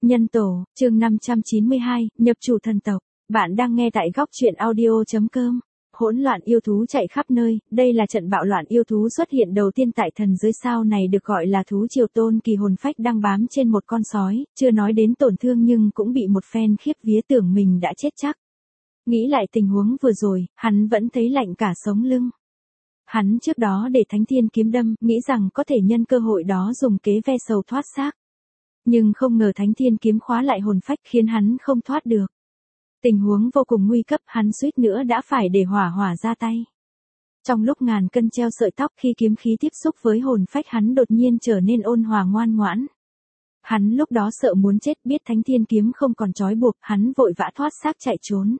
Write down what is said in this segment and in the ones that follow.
Nhân tổ, chương 592, nhập chủ thần tộc. Bạn đang nghe tại góc truyện audio.com. Hỗn loạn yêu thú chạy khắp nơi, đây là trận bạo loạn yêu thú xuất hiện đầu tiên tại thần giới sao này được gọi là thú triều. Tôn Kỳ hồn phách đang bám trên một con sói, chưa nói đến tổn thương nhưng cũng bị một phen khiếp vía tưởng mình đã chết chắc. Nghĩ lại tình huống vừa rồi, hắn vẫn thấy lạnh cả sống lưng. Hắn trước đó để Thánh Thiên kiếm đâm, nghĩ rằng có thể nhân cơ hội đó dùng kế ve sầu thoát xác. Nhưng không ngờ Thánh Thiên kiếm khóa lại hồn phách khiến hắn không thoát được. Tình huống vô cùng nguy cấp, hắn suýt nữa đã phải để hỏa ra tay. Trong lúc ngàn cân treo sợi tóc, khi kiếm khí tiếp xúc với hồn phách hắn đột nhiên trở nên ôn hòa ngoan ngoãn. Hắn lúc đó sợ muốn chết, biết Thánh Thiên kiếm không còn trói buộc, hắn vội vã thoát xác chạy trốn.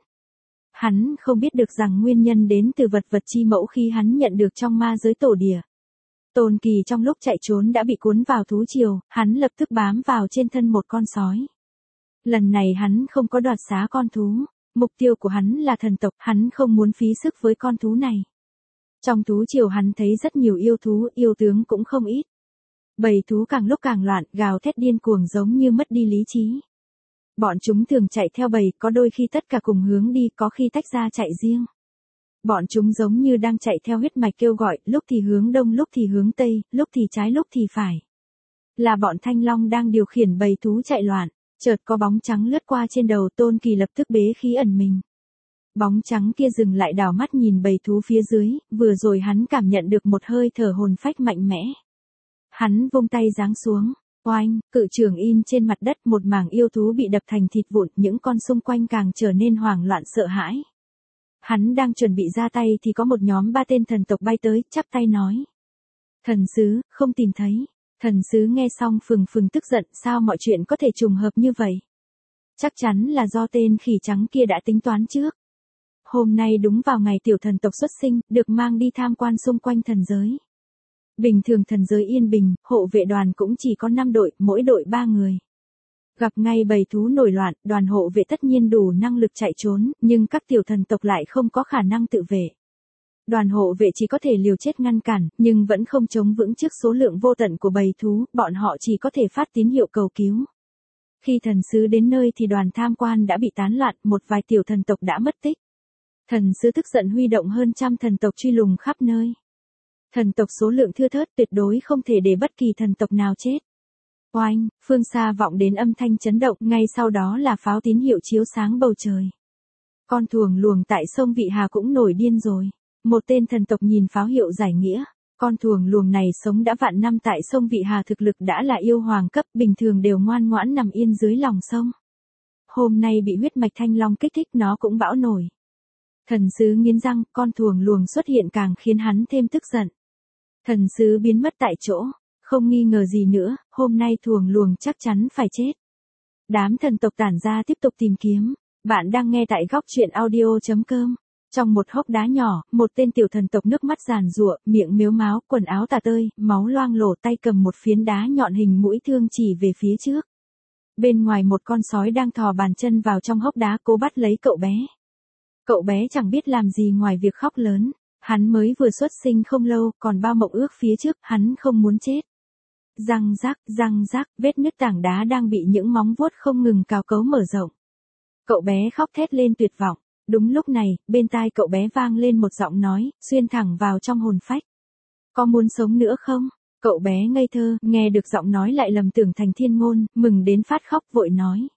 Hắn không biết được rằng nguyên nhân đến từ vật chi mẫu khi hắn nhận được trong ma giới tổ địa. Tôn Kỳ trong lúc chạy trốn đã bị cuốn vào thú triều, hắn lập tức bám vào trên thân một con sói. Lần này hắn không có đoạt xá con thú, mục tiêu của hắn là thần tộc, hắn không muốn phí sức với con thú này. Trong thú triều hắn thấy rất nhiều yêu thú, yêu tướng cũng không ít. Bầy thú càng lúc càng loạn, gào thét điên cuồng giống như mất đi lý trí. Bọn chúng thường chạy theo bầy, có đôi khi tất cả cùng hướng đi, có khi tách ra chạy riêng. Bọn chúng giống như đang chạy theo huyết mạch kêu gọi, lúc thì hướng đông, lúc thì hướng tây, lúc thì trái, lúc thì phải. Là bọn Thanh Long đang điều khiển bầy thú chạy loạn, chợt có bóng trắng lướt qua trên đầu. Tôn Kỳ lập tức bế khí ẩn mình. Bóng trắng kia dừng lại đảo mắt nhìn bầy thú phía dưới, vừa rồi hắn cảm nhận được một hơi thở hồn phách mạnh mẽ. Hắn vung tay giáng xuống. Oanh, cự trường in trên mặt đất, một mảng yêu thú bị đập thành thịt vụn, những con xung quanh càng trở nên hoảng loạn sợ hãi. Hắn đang chuẩn bị ra tay thì có một nhóm 3 tên thần tộc bay tới, chắp tay nói. Thần sứ, không tìm thấy. Thần sứ nghe xong phừng tức giận, sao mọi chuyện có thể trùng hợp như vậy? Chắc chắn là do tên khỉ trắng kia đã tính toán trước. Hôm nay đúng vào ngày tiểu thần tộc xuất sinh, được mang đi tham quan xung quanh thần giới. Bình thường thần giới yên bình, hộ vệ đoàn cũng chỉ có 5 đội, mỗi đội 3 người. Gặp ngay bầy thú nổi loạn, đoàn hộ vệ tất nhiên đủ năng lực chạy trốn, nhưng các tiểu thần tộc lại không có khả năng tự vệ. Đoàn hộ vệ chỉ có thể liều chết ngăn cản, nhưng vẫn không chống vững trước số lượng vô tận của bầy thú, bọn họ chỉ có thể phát tín hiệu cầu cứu. Khi thần sứ đến nơi thì đoàn tham quan đã bị tán loạn, một vài tiểu thần tộc đã mất tích. Thần sứ tức giận huy động hơn trăm thần tộc truy lùng khắp nơi. Thần tộc số lượng thưa thớt, tuyệt đối không thể để bất kỳ thần tộc nào chết. Oanh, phương xa vọng đến âm thanh chấn động, ngay sau đó là pháo tín hiệu chiếu sáng bầu trời. Con thuồng luồng tại sông Vị Hà cũng nổi điên rồi. Một tên thần tộc nhìn pháo hiệu giải nghĩa. Con thuồng luồng này sống đã vạn năm tại sông Vị Hà, thực lực đã là yêu hoàng cấp, bình thường đều ngoan ngoãn nằm yên dưới lòng sông. Hôm nay bị huyết mạch Thanh Long kích thích, nó cũng bão nổi. Thần sứ nghiến răng, con thuồng luồng xuất hiện càng khiến hắn thêm tức giận. Thần sứ biến mất tại chỗ, không nghi ngờ gì nữa, hôm nay thuồng luồng chắc chắn phải chết. Đám thần tộc tản ra tiếp tục tìm kiếm. Bạn đang nghe tại góc truyện audio.com. Trong một hốc đá nhỏ, một tên tiểu thần tộc nước mắt giàn giụa, miệng mếu máo, quần áo tả tơi, máu loang lổ, tay cầm một phiến đá nhọn hình mũi thương chỉ về phía trước. Bên ngoài một con sói đang thò bàn chân vào trong hốc đá cố bắt lấy cậu bé. Cậu bé chẳng biết làm gì ngoài việc khóc lớn. Hắn mới vừa xuất sinh không lâu, còn bao mộng ước phía trước, hắn không muốn chết. Răng rác, vết nứt tảng đá đang bị những móng vuốt không ngừng cào cấu mở rộng. Cậu bé khóc thét lên tuyệt vọng. Đúng lúc này, bên tai cậu bé vang lên một giọng nói, xuyên thẳng vào trong hồn phách. Có muốn sống nữa không? Cậu bé ngây thơ, nghe được giọng nói lại lầm tưởng thành thiên ngôn, mừng đến phát khóc vội nói.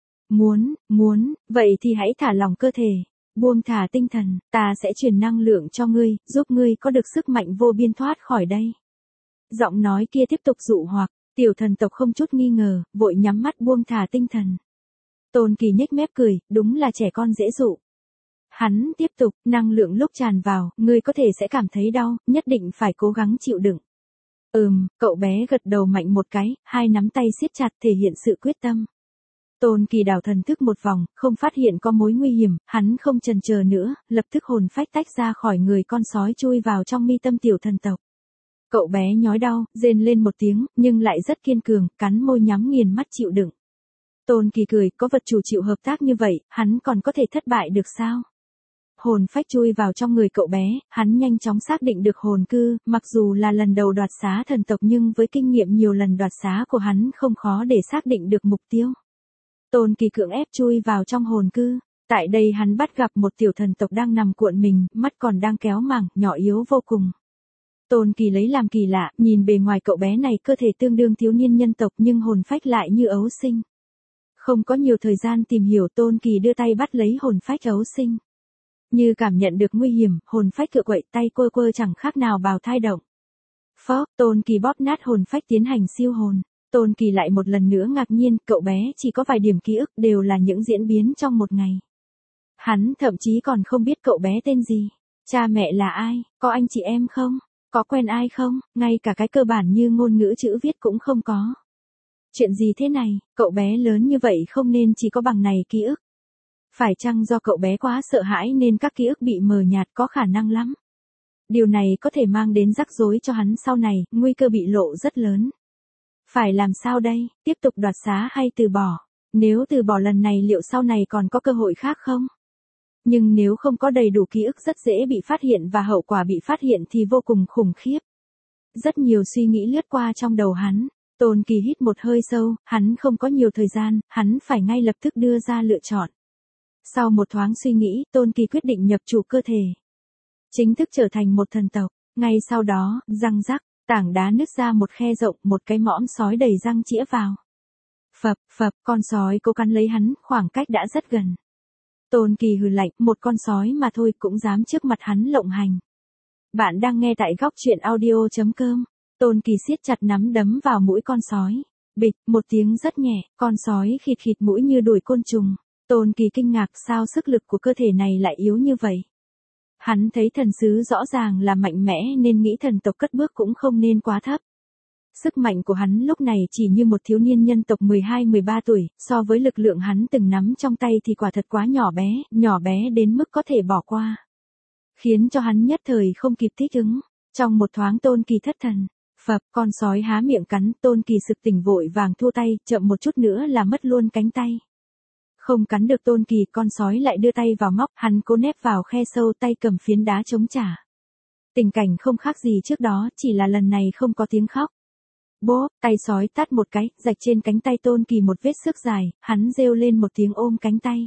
Muốn, vậy thì hãy thả lỏng cơ thể. Buông thả tinh thần, ta sẽ truyền năng lượng cho ngươi, giúp ngươi có được sức mạnh vô biên thoát khỏi đây. Giọng nói kia tiếp tục dụ hoặc, tiểu thần tộc không chút nghi ngờ, vội nhắm mắt buông thả tinh thần. Tôn Kỳ nhếch mép cười, đúng là trẻ con dễ dụ. Hắn tiếp tục, năng lượng lúc tràn vào, ngươi có thể sẽ cảm thấy đau, nhất định phải cố gắng chịu đựng. Cậu bé gật đầu mạnh một cái, hai nắm tay siết chặt thể hiện sự quyết tâm. Tôn Kỳ đảo thần thức một vòng, không phát hiện có mối nguy hiểm, hắn không chần chờ nữa, lập tức hồn phách tách ra khỏi người con sói chui vào trong mi tâm tiểu thần tộc. Cậu bé nhói đau, rên lên một tiếng, nhưng lại rất kiên cường, cắn môi nhắm nghiền mắt chịu đựng. Tôn Kỳ cười, có vật chủ chịu hợp tác như vậy, hắn còn có thể thất bại được sao? Hồn phách chui vào trong người cậu bé, hắn nhanh chóng xác định được hồn cư, mặc dù là lần đầu đoạt xá thần tộc nhưng với kinh nghiệm nhiều lần đoạt xá của hắn không khó để xác định được mục tiêu. Tôn Kỳ cưỡng ép chui vào trong hồn cư. Tại đây hắn bắt gặp một tiểu thần tộc đang nằm cuộn mình, mắt còn đang kéo màng, nhỏ yếu vô cùng. Tôn Kỳ lấy làm kỳ lạ, nhìn bề ngoài cậu bé này cơ thể tương đương thiếu niên nhân tộc nhưng hồn phách lại như ấu sinh. Không có nhiều thời gian tìm hiểu, Tôn Kỳ đưa tay bắt lấy hồn phách ấu sinh. Như cảm nhận được nguy hiểm, hồn phách cựa quậy tay quơ quơ chẳng khác nào bào thai động. Phó, Tôn Kỳ bóp nát hồn phách tiến hành siêu hồn. Tôn Kỳ lại một lần nữa ngạc nhiên, cậu bé chỉ có vài điểm ký ức đều là những diễn biến trong một ngày. Hắn thậm chí còn không biết cậu bé tên gì, cha mẹ là ai, có anh chị em không, có quen ai không, ngay cả cái cơ bản như ngôn ngữ chữ viết cũng không có. Chuyện gì thế này, cậu bé lớn như vậy không nên chỉ có bằng này ký ức. Phải chăng do cậu bé quá sợ hãi nên các ký ức bị mờ nhạt, có khả năng lắm. Điều này có thể mang đến rắc rối cho hắn sau này, nguy cơ bị lộ rất lớn. Phải làm sao đây, tiếp tục đoạt xá hay từ bỏ? Nếu từ bỏ lần này liệu sau này còn có cơ hội khác không? Nhưng nếu không có đầy đủ ký ức rất dễ bị phát hiện và hậu quả bị phát hiện thì vô cùng khủng khiếp. Rất nhiều suy nghĩ lướt qua trong đầu hắn. Tôn Kỳ hít một hơi sâu, hắn không có nhiều thời gian, hắn phải ngay lập tức đưa ra lựa chọn. Sau một thoáng suy nghĩ, Tôn Kỳ quyết định nhập chủ cơ thể. Chính thức trở thành một thần tộc. Ngay sau đó, răng rắc, tảng đá nứt ra một khe rộng, một cái mõm sói đầy răng chĩa vào. Phập, phập, con sói cố cắn lấy hắn, khoảng cách đã rất gần. Tôn Kỳ hừ lạnh, một con sói mà thôi cũng dám trước mặt hắn lộng hành. Bạn đang nghe tại góc truyện audio.com. Tôn Kỳ siết chặt nắm đấm vào mũi con sói. Bịch, một tiếng rất nhẹ, con sói khịt khịt mũi như đuổi côn trùng. Tôn Kỳ kinh ngạc sao sức lực của cơ thể này lại yếu như vậy. Hắn thấy thần sứ rõ ràng là mạnh mẽ nên nghĩ thần tộc cất bước cũng không nên quá thấp. Sức mạnh của hắn lúc này chỉ như một thiếu niên nhân tộc 12-13 tuổi, so với lực lượng hắn từng nắm trong tay thì quả thật quá nhỏ bé đến mức có thể bỏ qua. Khiến cho hắn nhất thời không kịp thích ứng. Trong một thoáng Tôn Kỳ thất thần. Phập, con sói há miệng cắn, Tôn Kỳ sực tỉnh vội vàng thua tay, chậm một chút nữa là mất luôn cánh tay. Không cắn được Tôn Kỳ, con sói lại đưa tay vào móc, hắn cố nép vào khe sâu, tay cầm phiến đá chống trả. Tình cảnh không khác gì trước đó, chỉ là lần này không có tiếng khóc. Bố, tay sói tát một cái, rạch trên cánh tay Tôn Kỳ một vết xước dài, hắn rêu lên một tiếng ôm cánh tay.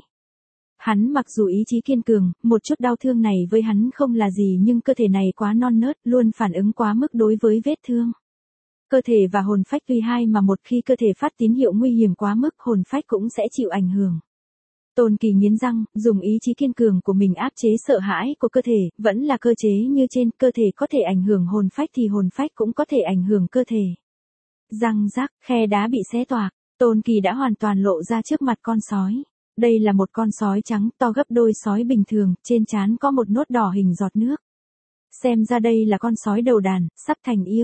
Hắn mặc dù ý chí kiên cường, một chút đau thương này với hắn không là gì nhưng cơ thể này quá non nớt, luôn phản ứng quá mức đối với vết thương. Cơ thể và hồn phách tuy hai mà một khi cơ thể phát tín hiệu nguy hiểm quá mức hồn phách cũng sẽ chịu ảnh hưởng. Tôn Kỳ nghiến răng, dùng ý chí kiên cường của mình áp chế sợ hãi của cơ thể, vẫn là cơ chế như trên, cơ thể có thể ảnh hưởng hồn phách thì hồn phách cũng có thể ảnh hưởng cơ thể. Răng rắc, khe đá bị xé toạc, Tôn Kỳ đã hoàn toàn lộ ra trước mặt con sói. Đây là một con sói trắng to gấp đôi sói bình thường, trên trán có một nốt đỏ hình giọt nước. Xem ra đây là con sói đầu đàn, sắp thành yêu.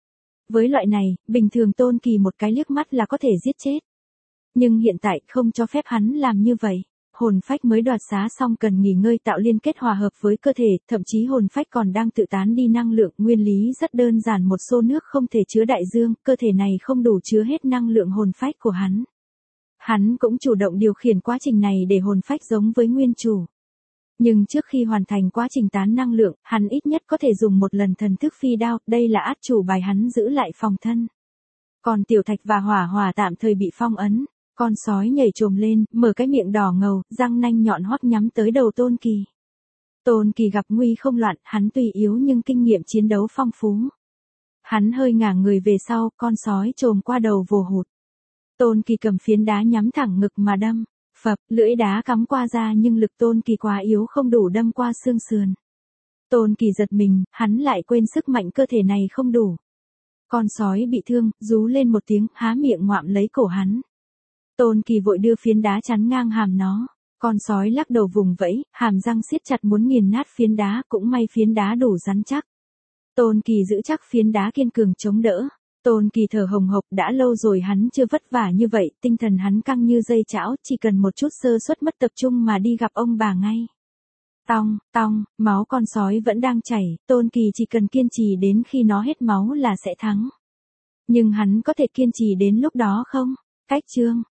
Với loại này, bình thường Tôn Kỳ một cái liếc mắt là có thể giết chết. Nhưng hiện tại không cho phép hắn làm như vậy. Hồn phách mới đoạt xá xong cần nghỉ ngơi tạo liên kết hòa hợp với cơ thể, thậm chí hồn phách còn đang tự tán đi năng lượng, nguyên lý rất đơn giản, một xô nước không thể chứa đại dương, cơ thể này không đủ chứa hết năng lượng hồn phách của hắn. Hắn cũng chủ động điều khiển quá trình này để hồn phách giống với nguyên chủ. Nhưng trước khi hoàn thành quá trình tán năng lượng, hắn ít nhất có thể dùng một lần thần thức phi đao, đây là át chủ bài hắn giữ lại phòng thân. Còn tiểu thạch và hỏa hỏa tạm thời bị phong ấn. Con sói nhảy trồm lên, mở cái miệng đỏ ngầu, răng nanh nhọn hoắt nhắm tới đầu Tôn Kỳ. Tôn Kỳ gặp nguy không loạn, hắn tuy yếu nhưng kinh nghiệm chiến đấu phong phú. Hắn hơi ngả người về sau, con sói trồm qua đầu vồ hụt. Tôn Kỳ cầm phiến đá nhắm thẳng ngực mà đâm. Phập, lưỡi đá cắm qua da nhưng lực Tôn Kỳ quá yếu không đủ đâm qua xương sườn. Tôn Kỳ giật mình, hắn lại quên sức mạnh cơ thể này không đủ. Con sói bị thương, rú lên một tiếng, há miệng ngoạm lấy cổ hắn. Tôn Kỳ vội đưa phiến đá chắn ngang hàm nó. Con sói lắc đầu vùng vẫy, hàm răng siết chặt muốn nghiền nát phiến đá, cũng may phiến đá đủ rắn chắc. Tôn Kỳ giữ chắc phiến đá kiên cường chống đỡ. Tôn Kỳ thở hồng hộc, đã lâu rồi hắn chưa vất vả như vậy, tinh thần hắn căng như dây chảo, chỉ cần một chút sơ suất mất tập trung mà đi gặp ông bà ngay. Tong, tong, máu con sói vẫn đang chảy, Tôn Kỳ chỉ cần kiên trì đến khi nó hết máu là sẽ thắng. Nhưng hắn có thể kiên trì đến lúc đó không? Cách chương